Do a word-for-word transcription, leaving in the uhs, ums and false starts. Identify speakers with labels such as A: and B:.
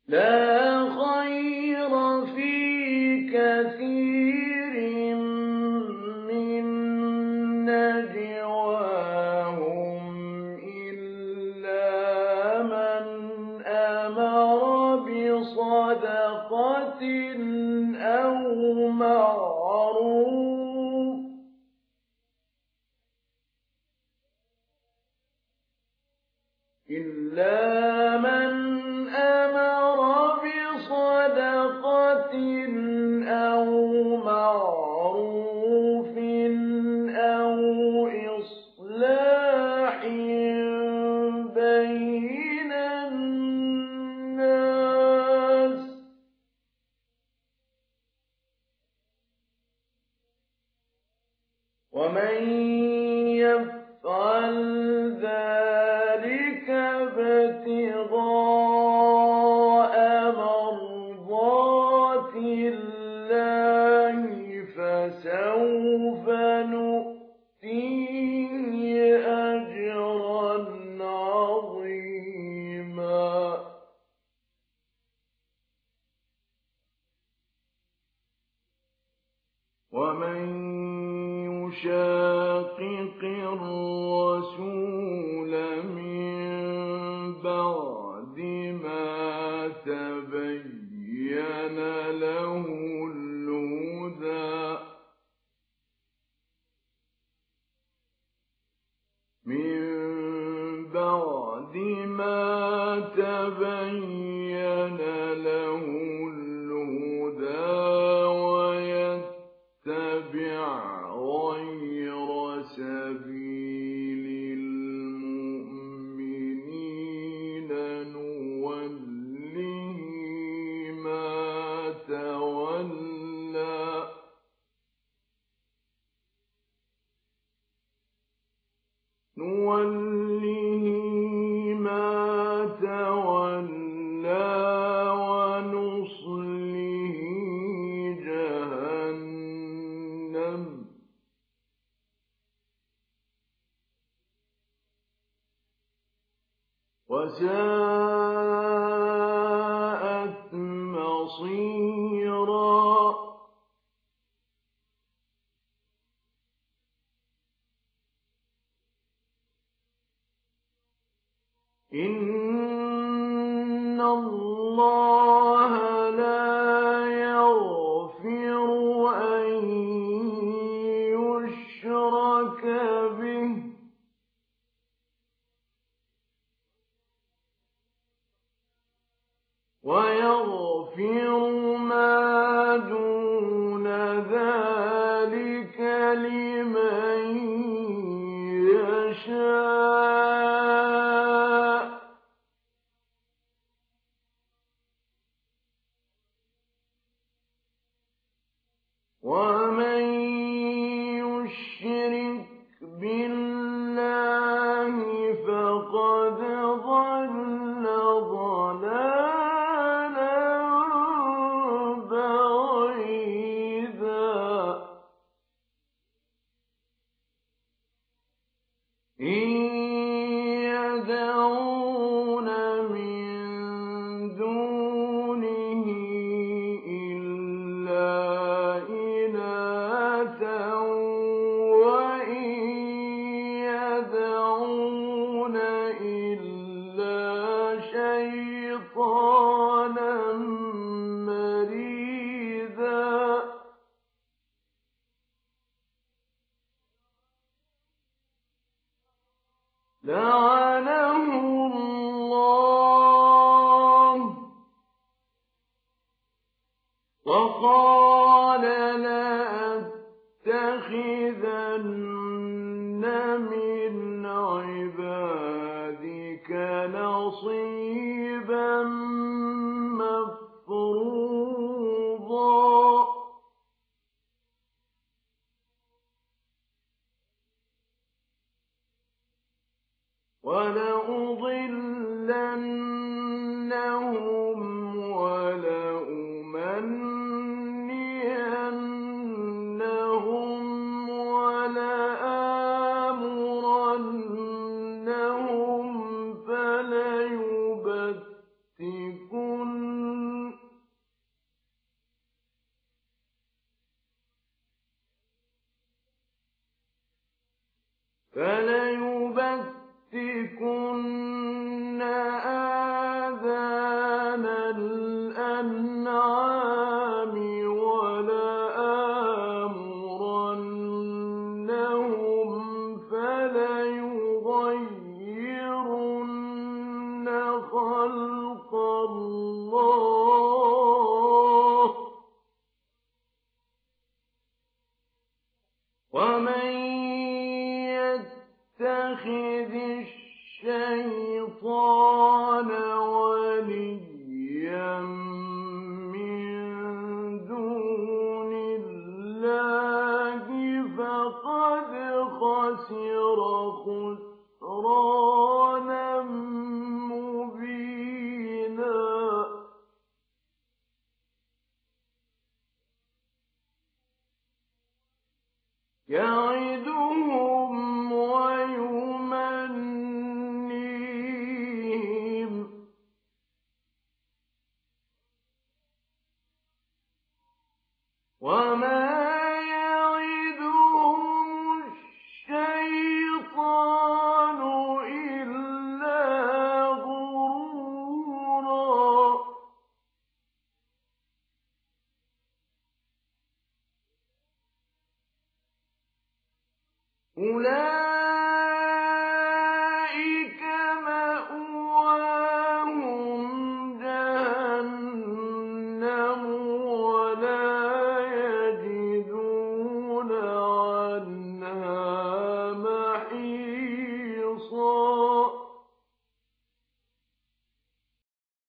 A: لا خير في كثير من نجواهم إلا من أمر بصدقة أو معروف إلا من أمر بصدقة أو معروف أو إصلاح بين الناس ومن يفعل ذلك ابتغاء مرضات الله فسوف نؤتيه أجرا عظيما ومن يشاقق الرسول من بعد ما تبين له الهدى من بعد ما تبين له الهدى ويتبع غير سبيل المؤمنين نوله ما تولى نوله ما تولى ونصله جهنم وساءت مصيرا إن الله لا يغفر أن يشرك به ويغفر ما دون ذلك لمن يشاء ومن يشرك بالله فقد ضل ضلالا بعيدا إن يدعون من دونه إلا إناثا وإن يدعون إلا شيطانا مريدا لعنه الله وقال لأتخذن من عبادك نصيبا مفروضا ولأضلنهم ولأمنينهم ولآمرنهم فليبتكن فَلَيُبَتِّكُنَّ آذَانَ الْأَنْعَامِ وَلَآمُرَنَّهُمْ فَلَيُغَيِّرُنَّ خَلْقَ اللَّهِ